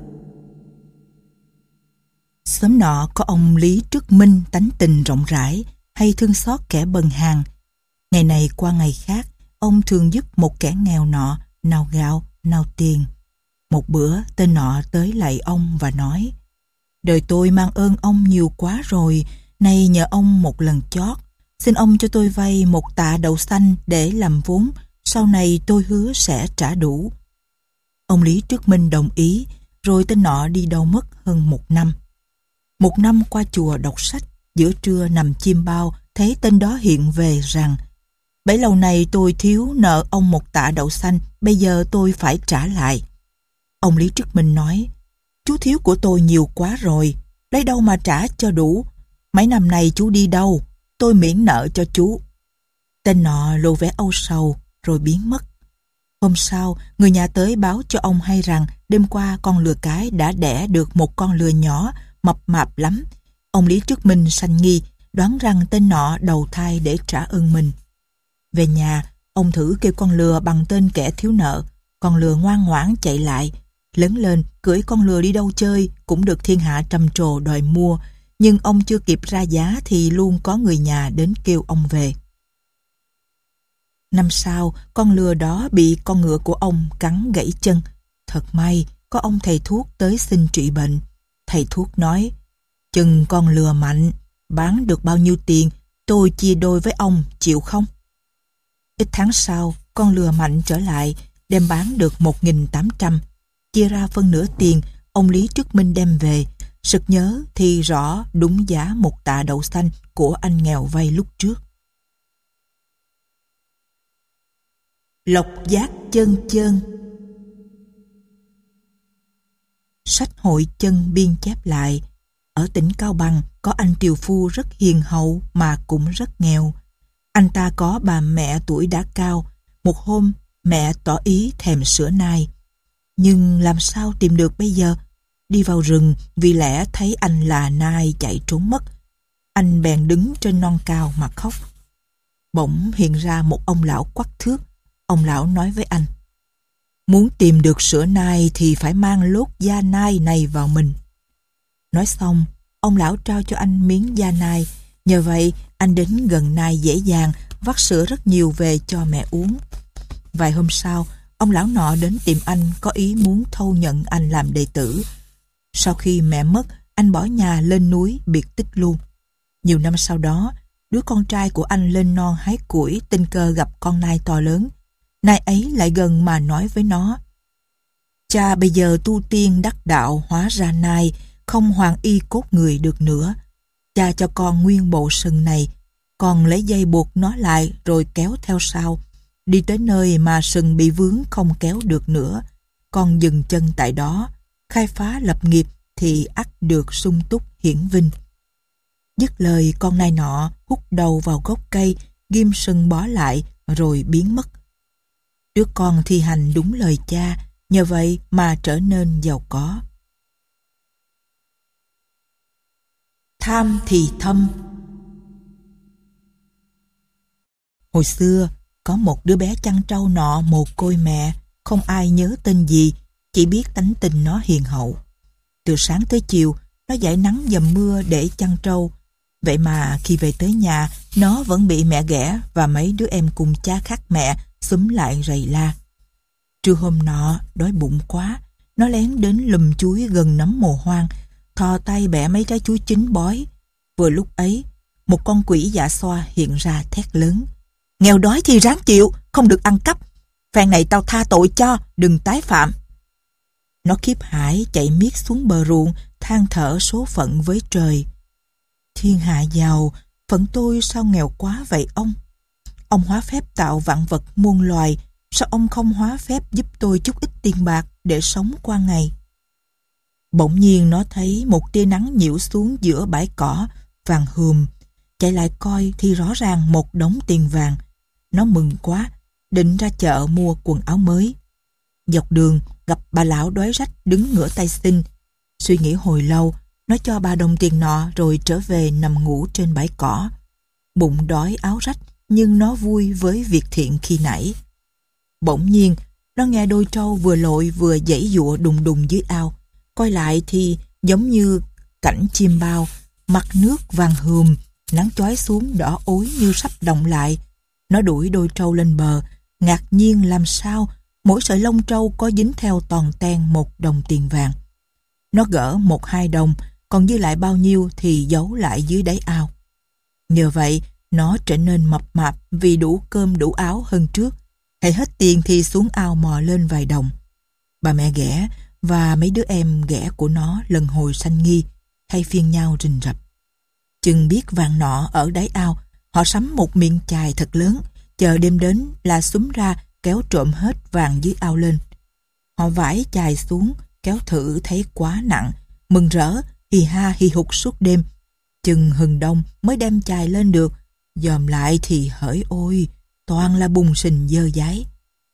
Xóm nọ có ông Lý Trức Minh tánh tình rộng rãi, hay thương xót kẻ bần hàng. Ngày này qua ngày khác, ông thường giúp một kẻ nghèo nọ nào gạo, nào tiền. Một bữa tên nọ tới lạy ông và nói, đời tôi mang ơn ông nhiều quá rồi, nay nhờ ông một lần chót, xin ông cho tôi vay một tạ đậu xanh để làm vốn, sau này tôi hứa sẽ trả đủ. Ông Lý Trức Minh đồng ý, rồi tên nọ đi đâu mất hơn một năm. Một năm qua chùa đọc sách, giữa trưa nằm chiêm bao, thấy tên đó hiện về rằng, bấy lâu nay tôi thiếu nợ ông một tạ đậu xanh, bây giờ tôi phải trả lại. Ông Lý Trức Minh nói, chú thiếu của tôi nhiều quá rồi, lấy đâu mà trả cho đủ. Mấy năm nay chú đi đâu, tôi miễn nợ cho chú. Tên nọ lộ vẻ âu sầu, rồi biến mất. Hôm sau, người nhà tới báo cho ông hay rằng đêm qua con lừa cái đã đẻ được một con lừa nhỏ, mập mạp lắm. Ông Lý Trức Minh sanh nghi, đoán rằng tên nọ đầu thai để trả ơn mình. Về nhà, ông thử kêu con lừa bằng tên kẻ thiếu nợ. Con lừa ngoan ngoãn chạy lại. Lớn lên, cưỡi con lừa đi đâu chơi cũng được thiên hạ trầm trồ đòi mua. Nhưng ông chưa kịp ra giá thì luôn có người nhà đến kêu ông về. Năm sau, con lừa đó bị con ngựa của ông cắn gãy chân. Thật may, có ông thầy thuốc tới xin trị bệnh. Thầy thuốc nói, chừng con lừa mạnh, bán được bao nhiêu tiền, tôi chia đôi với ông, chịu không? Ít tháng sau, con lừa mạnh trở lại, đem bán được một nghìn tám trăm. Chia ra phân nửa tiền, ông Lý Trức Minh đem về. Sực nhớ thì rõ đúng giá một tạ đậu xanh của anh nghèo vay lúc trước. Lộc giác chân chân. Sách hội chân biên chép lại, ở tỉnh Cao Bằng có anh tiều phu rất hiền hậu mà cũng rất nghèo. Anh ta có bà mẹ tuổi đã cao. Một hôm mẹ tỏ ý thèm sữa nai, nhưng làm sao tìm được bây giờ? Đi vào rừng vì lẽ thấy anh là nai chạy trốn mất. Anh bèn đứng trên non cao mà khóc. Bỗng hiện ra một ông lão quắc thước. Ông lão nói với anh: muốn tìm được sữa nai thì phải mang lốt da nai này vào mình. Nói xong, ông lão trao cho anh miếng da nai. Nhờ vậy, anh đến gần nai dễ dàng vắt sữa rất nhiều về cho mẹ uống. Vài hôm sau, ông lão nọ đến tìm anh có ý muốn thâu nhận anh làm đệ tử. Sau khi mẹ mất, anh bỏ nhà lên núi biệt tích luôn. Nhiều năm sau đó, đứa con trai của anh lên non hái củi tình cờ gặp con nai to lớn. Nai ấy lại gần mà nói với nó: cha bây giờ tu tiên đắc đạo, hóa ra nai không hoàn y cốt người được nữa. Cha cho con nguyên bộ sừng này, con lấy dây buộc nó lại rồi kéo theo sau. Đi tới nơi mà sừng bị vướng không kéo được nữa, con dừng chân tại đó, khai phá lập nghiệp thì ắt được sung túc hiển vinh. Dứt lời, con nai nọ hút đầu vào gốc cây, ghim sừng bó lại rồi biến mất. Đứa con thi hành đúng lời cha, nhờ vậy mà trở nên giàu có. Tham thì thâm. Hồi xưa, có một đứa bé chăn trâu nọ mồ côi mẹ, không ai nhớ tên gì, chỉ biết tánh tình nó hiền hậu. Từ sáng tới chiều, nó dãi nắng dầm mưa để chăn trâu. Vậy mà khi về tới nhà, nó vẫn bị mẹ ghẻ và mấy đứa em cùng cha khác mẹ xúm lại rầy la. Trưa hôm nọ, đói bụng quá, nó lén đến lùm chuối gần nấm mồ hoang, thò tay bẻ mấy trái chuối chín bói. Vừa lúc ấy, một con quỷ dạ xoa hiện ra thét lớn: nghèo đói thì ráng chịu, không được ăn cắp. Phen này tao tha tội cho, đừng tái phạm. Nó khiếp hãi chạy miết xuống bờ ruộng, than thở số phận với trời: thiên hạ giàu, phận tôi sao nghèo quá vậy ông? Ông hóa phép tạo vạn vật muôn loài, sao ông không hóa phép giúp tôi chút ít tiền bạc để sống qua ngày? Bỗng nhiên nó thấy một tia nắng nhiễu xuống giữa bãi cỏ vàng hùm. Chạy lại coi thì rõ ràng một đống tiền vàng. Nó mừng quá, định ra chợ mua quần áo mới. Dọc đường gặp bà lão đói rách đứng ngửa tay xin. Suy nghĩ hồi lâu, nó cho bà đồng tiền nọ rồi trở về nằm ngủ trên bãi cỏ. Bụng đói áo rách, nhưng nó vui với việc thiện khi nãy. Bỗng nhiên, nó nghe đôi trâu vừa lội vừa giãy giụa đùng đùng dưới ao. Coi lại thì giống như cảnh chim bao, mặt nước vàng hùm, nắng chói xuống đỏ ối như sắp động lại. Nó đuổi đôi trâu lên bờ, ngạc nhiên làm sao mỗi sợi lông trâu có dính theo toàn ten một đồng tiền vàng. Nó gỡ một hai đồng, còn dư lại bao nhiêu thì giấu lại dưới đáy ao. Nhờ vậy, nó trở nên mập mạp vì đủ cơm đủ áo hơn trước. Hay hết tiền thì xuống ao mò lên vài đồng. Bà mẹ ghẻ và mấy đứa em ghẻ của nó lần hồi sanh nghi, thay phiên nhau rình rập. Chừng biết vàng nọ ở đáy ao, họ sắm một miệng chài thật lớn, chờ đêm đến là xúm ra kéo trộm hết vàng dưới ao lên. Họ vải chài xuống, kéo thử thấy quá nặng, mừng rỡ, hì ha hì hục suốt đêm. Chừng hừng đông mới đem chài lên được, dòm lại thì hỡi ôi, toàn là bùn sình dơ dáy.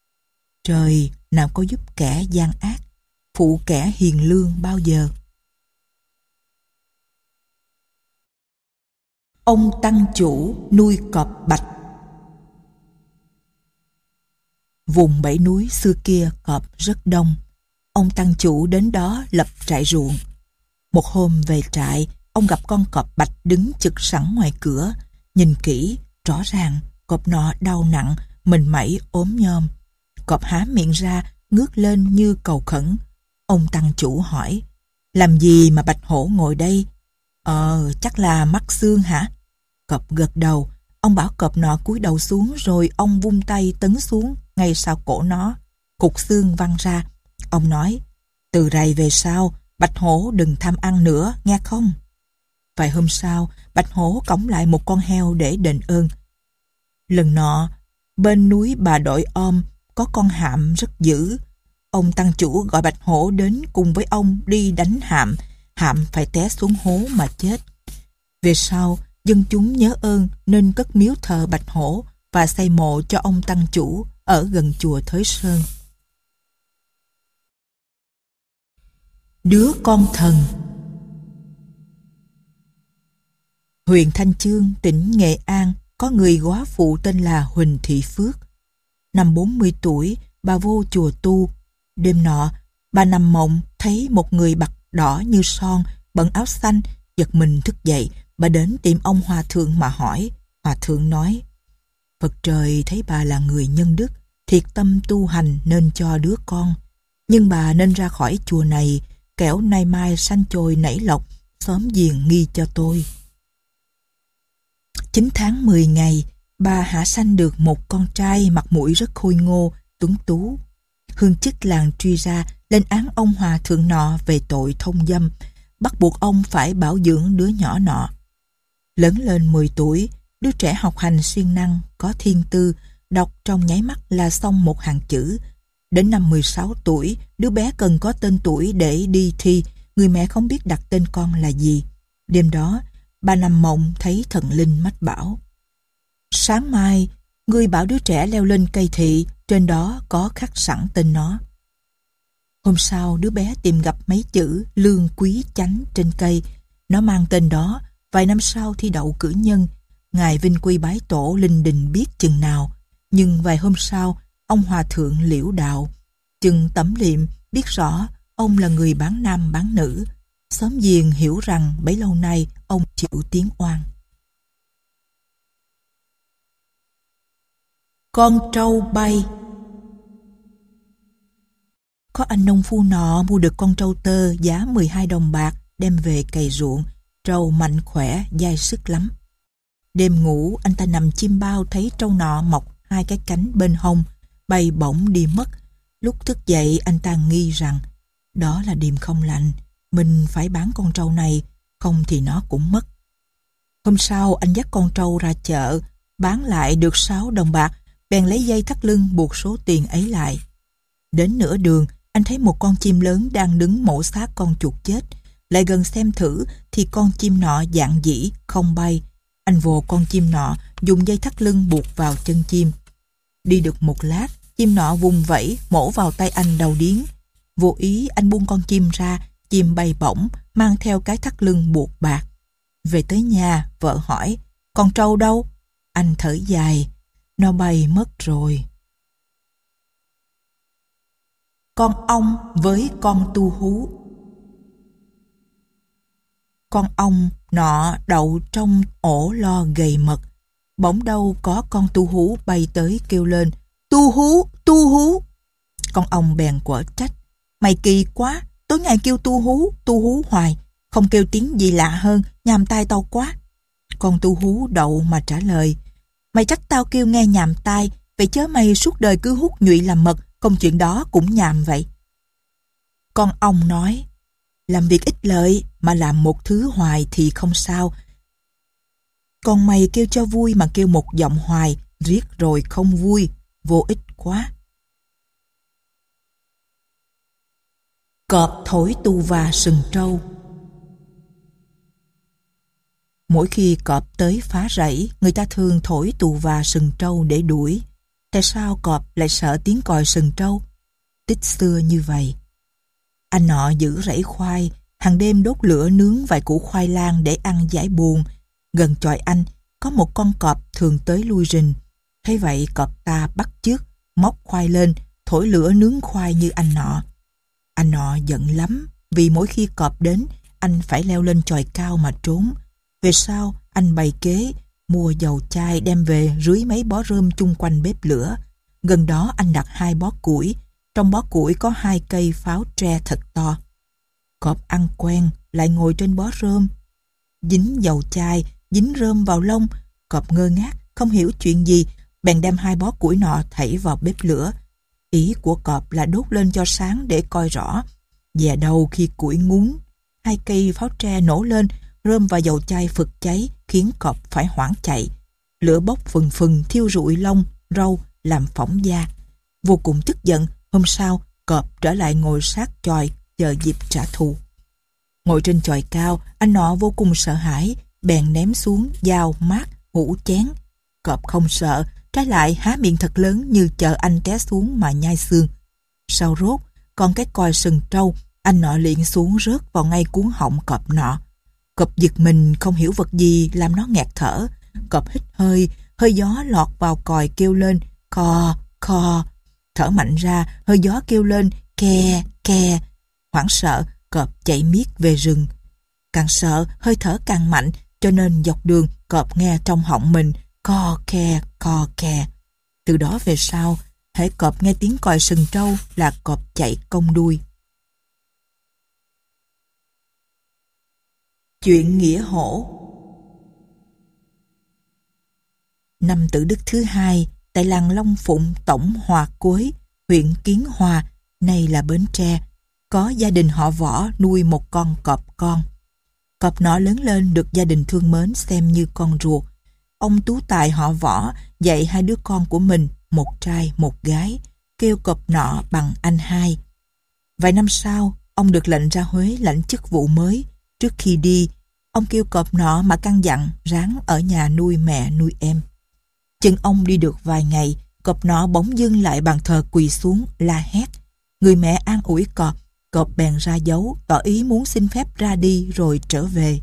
Trời nào có giúp kẻ gian ác, phụ kẻ hiền lương bao giờ. Ông tăng chủ nuôi cọp bạch. Vùng bảy núi xưa kia cọp rất đông. Ông tăng chủ đến đó lập trại ruộng. Một hôm về trại, ông gặp con cọp bạch đứng chực sẵn ngoài cửa. Nhìn kỹ, rõ ràng cọp nọ đau nặng, mình mẩy ốm nhom. Cọp há miệng ra, ngước lên như cầu khẩn. Ông tăng chủ hỏi: làm gì mà bạch hổ ngồi đây? Ờ, chắc là mắc xương hả? Cọp gật đầu. Ông bảo cọp nọ cúi đầu xuống, rồi ông vung tay tấn xuống ngay sau cổ nó. Cục xương văng ra. Ông nói: từ rày về sau, bạch hổ đừng tham ăn nữa, nghe không? Vài hôm sau, bạch hổ cõng lại một con heo để đền ơn. Lần nọ, bên núi Bà Đội Om có con hạm rất dữ. Ông tăng chủ gọi bạch hổ đến cùng với ông đi đánh hạm. Hạm phải té xuống hố mà chết. Về sau, dân chúng nhớ ơn nên cất miếu thờ bạch hổ và xây mộ cho ông tăng chủ ở gần chùa Thới Sơn. Đứa con thần. Huyện Thanh Chương, tỉnh Nghệ An, có người góa phụ tên là Huỳnh Thị Phước. Năm bốn mươi tuổi, bà vô chùa tu. Đêm nọ, bà nằm mộng thấy một người mặt đỏ như son, bận áo xanh, giật mình thức dậy. Bà đến tìm ông hòa thượng mà hỏi. Hòa thượng nói: Phật trời thấy bà là người nhân đức, thiệt tâm tu hành nên cho đứa con. Nhưng bà nên ra khỏi chùa này, kẻo nay mai sanh chồi nảy lộc, xóm giềng nghi cho tôi. Chín tháng mười ngày, bà hạ sanh được một con trai mặt mũi rất khôi ngô, tuấn tú. Hương chức làng truy ra, lên án ông hòa thượng nọ về tội thông dâm, bắt buộc ông phải bảo dưỡng đứa nhỏ nọ. Lớn lên mười tuổi, đứa trẻ học hành siêng năng, có thiên tư, đọc trong nháy mắt là xong một hàng chữ. Đến năm mười sáu tuổi, đứa bé cần có tên tuổi để đi thi, người mẹ không biết đặt tên con là gì. Đêm đó, bà nằm mộng thấy thần linh mách bảo: Sáng mai, ngươi bảo đứa trẻ leo lên cây thị, trên đó có khắc sẵn tên nó. Hôm sau, đứa bé tìm gặp mấy chữ Lương Quý Chánh trên cây. Nó mang tên đó, vài năm sau thi đậu cử nhân. Ngài vinh quy bái tổ linh đình biết chừng nào. Nhưng vài hôm sau, ông hòa thượng liễu đạo. Chừng tẩm liệm, biết rõ ông là người bán nam bán nữ. Xóm giềng hiểu rằng bấy lâu nay ông chịu tiếng oan. Con trâu bay. Có anh nông phu nọ mua được con trâu tơ giá mười hai đồng bạc, đem về cày ruộng. Trâu mạnh khỏe, dai sức lắm. Đêm ngủ, anh ta nằm chim bao thấy trâu nọ mọc hai cái cánh bên hông, bay bổng đi mất. Lúc thức dậy, anh ta nghi rằng đó là điềm không lành, mình phải bán con trâu này, không thì nó cũng mất. Hôm sau, anh dắt con trâu ra chợ, bán lại được sáu đồng bạc, bèn lấy dây thắt lưng buộc số tiền ấy lại. Đến nửa đường, anh thấy một con chim lớn đang đứng mổ xác con chuột chết. Lại gần xem thử thì con chim nọ dạn dĩ, không bay. Anh vồ con chim nọ, dùng dây thắt lưng buộc vào chân chim. Đi được một lát, chim nọ vùng vẫy, mổ vào tay anh đau điếng. Vô ý anh buông con chim ra, chim bay bổng, mang theo cái thắt lưng buộc bạc. Về tới nhà, vợ hỏi: Con trâu đâu? Anh thở dài: Nó bay mất rồi. Con ong với con tu hú. Con ong nọ đậu trong ổ lo gầy mật. Bỗng đâu có con tu hú bay tới kêu lên: Tu hú, tu hú. Con ong bèn quở trách: Mày kỳ quá, tối ngày kêu tu hú, tu hú hoài, không kêu tiếng gì lạ hơn, nhàm tai tao quá. Con tu hú đậu mà trả lời: Mày trách tao kêu nghe nhàm tai, vậy chớ mày suốt đời cứ hút nhụy làm mật, công chuyện đó cũng nhàm vậy. Con ong nói: Làm việc ích lợi mà làm một thứ hoài thì không sao. Còn mày kêu cho vui mà kêu một giọng hoài, riết rồi không vui, vô ích quá. Cọp thổi tù và sừng trâu. Mỗi khi cọp tới phá rẫy, người ta thường thổi tù và sừng trâu để đuổi. Tại sao cọp lại sợ tiếng còi sừng trâu? Tích xưa như vậy. Anh nọ giữ rẫy khoai, hàng đêm đốt lửa nướng vài củ khoai lang để ăn giải buồn. Gần chòi anh, có một con cọp thường tới lui rình. Thấy vậy cọp ta bắt chước, móc khoai lên, thổi lửa nướng khoai như anh nọ. Anh nọ giận lắm, vì mỗi khi cọp đến, anh phải leo lên chòi cao mà trốn. Về sau, anh bày kế, mua dầu chai đem về rưới mấy bó rơm chung quanh bếp lửa. Gần đó anh đặt hai bó củi, trong bó củi có hai cây pháo tre thật to. Cọp ăn quen, lại ngồi trên bó rơm. Dính dầu chai, dính rơm vào lông, cọp ngơ ngác, không hiểu chuyện gì, bèn đem hai bó củi nọ thảy vào bếp lửa. Ý của cọp là đốt lên cho sáng để coi rõ. Dè đầu khi củi ngún, hai cây pháo tre nổ lên, rơm và dầu chai phực cháy, khiến cọp phải hoảng chạy. Lửa bốc phừng phừng thiêu rụi lông, râu, làm phỏng da. Vô cùng tức giận, hôm sau, cọp trở lại ngồi sát chòi, chờ dịp trả thù. Ngồi trên chòi cao, anh nọ vô cùng sợ hãi, bèn ném xuống dao, mát, hũ chén. Cọp không sợ, trái lại há miệng thật lớn như chờ anh té xuống mà nhai xương. Sau rốt, còn cái còi sừng trâu, anh nọ liền xuống rớt vào ngay cuống họng cọp nọ. Cọp giật mình không hiểu vật gì làm nó nghẹt thở. Cọp hít hơi, hơi gió lọt vào còi kêu lên co, co. Thở mạnh ra, hơi gió kêu lên ke, ke. Hoảng sợ, cọp chạy miết về rừng. Càng sợ, hơi thở càng mạnh, cho nên dọc đường cọp nghe trong họng mình co ke, co ke. Từ đó về sau, hễ cọp nghe tiếng còi sừng trâu là cọp chạy cong đuôi. Chuyện nghĩa hổ. Năm Tử Đức thứ hai, tại làng Long Phụng, tổng Hòa Quới, huyện Kiến Hòa, nay là Bến Tre, có gia đình họ Võ nuôi một con cọp con. Cọp nọ lớn lên được gia đình thương mến xem như con ruột. Ông tú tài họ Võ dạy hai đứa con của mình, một trai một gái, kêu cọp nọ bằng anh hai. Vài năm sau, ông được lệnh ra Huế lãnh chức vụ mới. Trước khi đi, ông kêu cọp nọ mà căn dặn ráng ở nhà nuôi mẹ nuôi em. Chừng ông đi được vài ngày, cọp nọ bỗng dưng lại bàn thờ quỳ xuống la hét. Người mẹ an ủi cọp, cọp bèn ra dấu, tỏ ý muốn xin phép ra đi rồi trở về.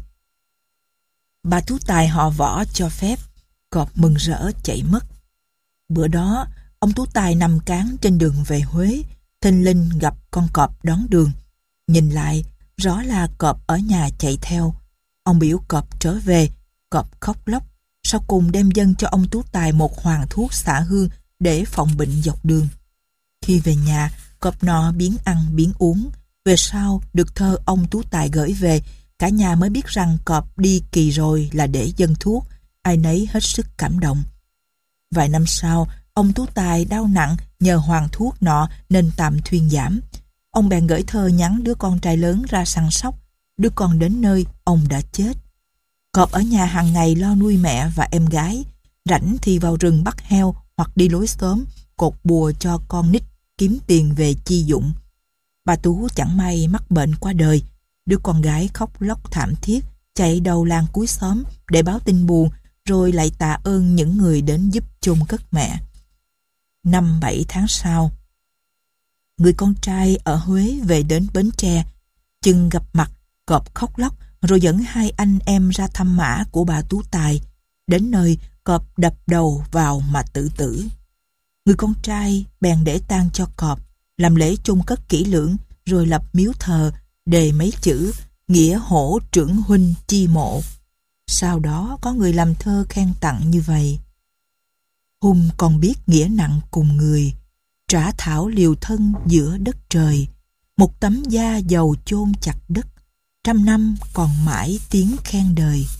Bà tú tài họ Võ cho phép, cọp mừng rỡ chạy mất. Bữa đó, ông tú tài nằm cáng trên đường về Huế, thình lình gặp con cọp đón đường. Nhìn lại, rõ là cọp ở nhà chạy theo. Ông biểu cọp trở về, cọp khóc lóc. Sau cùng đem dâng cho ông tú tài một hoàng thuốc xả hương để phòng bệnh dọc đường. Khi về nhà, cọp nọ biến ăn biến uống. Về sau, được thơ ông tú tài gửi về, cả nhà mới biết rằng cọp đi kỳ rồi là để dâng thuốc. Ai nấy hết sức cảm động. Vài năm sau, ông tú tài đau nặng nhờ hoàng thuốc nọ nên tạm thuyên giảm. Ông bèn gửi thơ nhắn đứa con trai lớn ra săn sóc. Đứa con đến nơi, ông đã chết. Cọp ở nhà hàng ngày lo nuôi mẹ và em gái. Rảnh thì vào rừng bắt heo hoặc đi lối xóm, cột bùa cho con nít kiếm tiền về chi dụng. Bà Tú chẳng may mắc bệnh qua đời. Đứa con gái khóc lóc thảm thiết, chạy đầu làng cuối xóm để báo tin buồn, rồi lại tạ ơn những người đến giúp chôn cất mẹ. Năm bảy tháng sau, người con trai ở Huế về đến Bến Tre. Chừng gặp mặt, cọp khóc lóc rồi dẫn hai anh em ra thăm mã của bà tú tài. Đến nơi, cọp đập đầu vào mà tự tử. Người con trai bèn để tang cho cọp, làm lễ chôn cất kỹ lưỡng, rồi lập miếu thờ, đề mấy chữ nghĩa hổ trưởng huynh chi mộ. Sau đó có người làm thơ khen tặng như vậy: hùng còn biết nghĩa nặng cùng người, trả thảo liều thân giữa đất trời. Một tấm da dầu chôn chặt đất, trăm năm còn mãi tiếng khen đời.